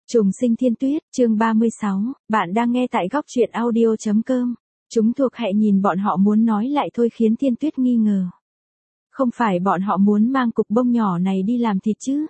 Trùng sinh thiên tuyết, chương 36, bạn đang nghe tại góc truyện audio.com. Chúng thuộc hệ nhìn bọn họ muốn nói lại thôi khiến thiên tuyết nghi ngờ. Không phải bọn họ muốn mang cục bông nhỏ này đi làm thịt chứ?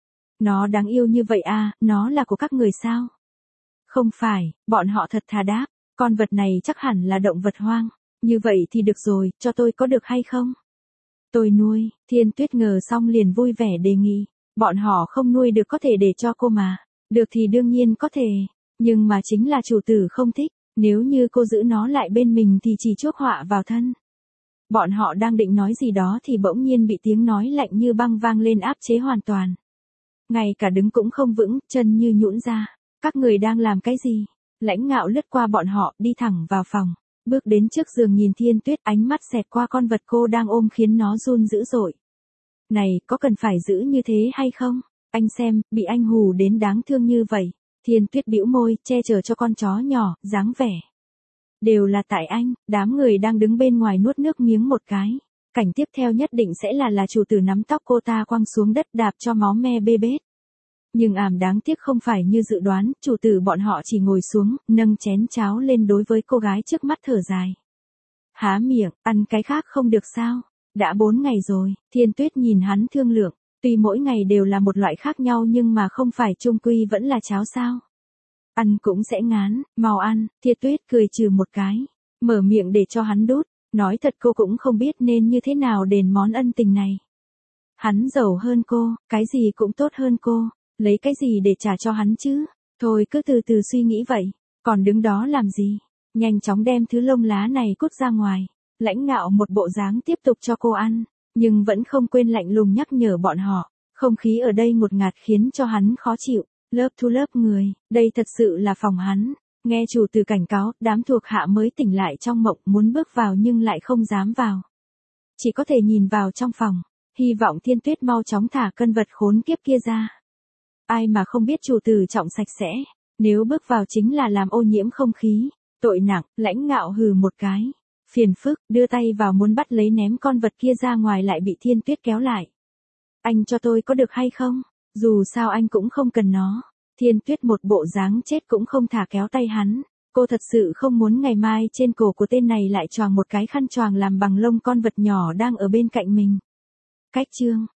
Nó đáng yêu như vậy à, nó là của các người sao? Không phải, bọn họ thật thà đáp, con vật này chắc hẳn là động vật hoang. Như vậy thì được rồi, cho tôi có được hay không? Tôi nuôi, thiên tuyết ngờ xong liền vui vẻ đề nghị. Bọn họ không nuôi được có thể để cho cô mà. Được thì đương nhiên có thể, nhưng mà chính là chủ tử không thích, nếu như cô giữ nó lại bên mình thì chỉ chuốc họa vào thân. Bọn họ đang định nói gì đó thì bỗng nhiên bị tiếng nói lạnh như băng vang lên áp chế hoàn toàn. Ngay cả đứng cũng không vững, chân như nhũn ra. Các người đang làm cái gì? Lãnh Ngạo lướt qua bọn họ, đi thẳng vào phòng. Bước đến trước giường nhìn Thiên Tuyết, ánh mắt xẹt qua con vật cô đang ôm khiến nó run dữ dội. Này, có cần phải giữ như thế hay không? Anh xem, bị anh hù đến đáng thương như vậy. Thiên Tuyết bĩu môi, che chở cho con chó nhỏ, dáng vẻ. Đều là tại anh, đám người đang đứng bên ngoài nuốt nước miếng một cái. Cảnh tiếp theo nhất định sẽ là chủ tử nắm tóc cô ta quăng xuống đất đạp cho máu me bê bết. Nhưng đáng tiếc không phải như dự đoán, chủ tử bọn họ chỉ ngồi xuống, nâng chén cháo lên đối với cô gái trước mắt thở dài. Há miệng, ăn cái khác không được sao? Đã 4 ngày rồi, Thiên Tuyết nhìn hắn thương lượng. Tuy mỗi ngày đều là một loại khác nhau nhưng mà không phải chung quy vẫn là cháo sao. Ăn cũng sẽ ngán, mau ăn, Thiên Tuyết cười trừ một cái. Mở miệng để cho hắn đút, nói thật cô cũng không biết nên như thế nào đền món ân tình này. Hắn giàu hơn cô, cái gì cũng tốt hơn cô, lấy cái gì để trả cho hắn chứ. Thôi cứ từ từ suy nghĩ vậy, còn đứng đó làm gì, nhanh chóng đem thứ lông lá này cút ra ngoài. Lãnh Ngạo một bộ dáng tiếp tục cho cô ăn, nhưng vẫn không quên lạnh lùng nhắc nhở bọn họ. Không khí ở đây ngột ngạt khiến cho hắn khó chịu, lớp thu lớp người, đây thật sự là phòng hắn. Nghe chủ tử cảnh cáo, đám thuộc hạ mới tỉnh lại trong mộng muốn bước vào nhưng lại không dám vào. Chỉ có thể nhìn vào trong phòng, hy vọng Thiên Tuyết mau chóng thả cân vật khốn kiếp kia ra. Ai mà không biết chủ tử trọng sạch sẽ, nếu bước vào chính là làm ô nhiễm không khí, tội nặng. Lãnh Ngạo hừ một cái. Phiền phức, đưa tay vào muốn bắt lấy ném con vật kia ra ngoài lại bị Thiên Tuyết kéo lại. Anh cho tôi có được hay không? Dù sao anh cũng không cần nó. Thiên Tuyết một bộ dáng chết cũng không thả kéo tay hắn. Cô thật sự không muốn ngày mai trên cổ của tên này lại choàng một cái khăn choàng làm bằng lông con vật nhỏ đang ở bên cạnh mình. Cách chương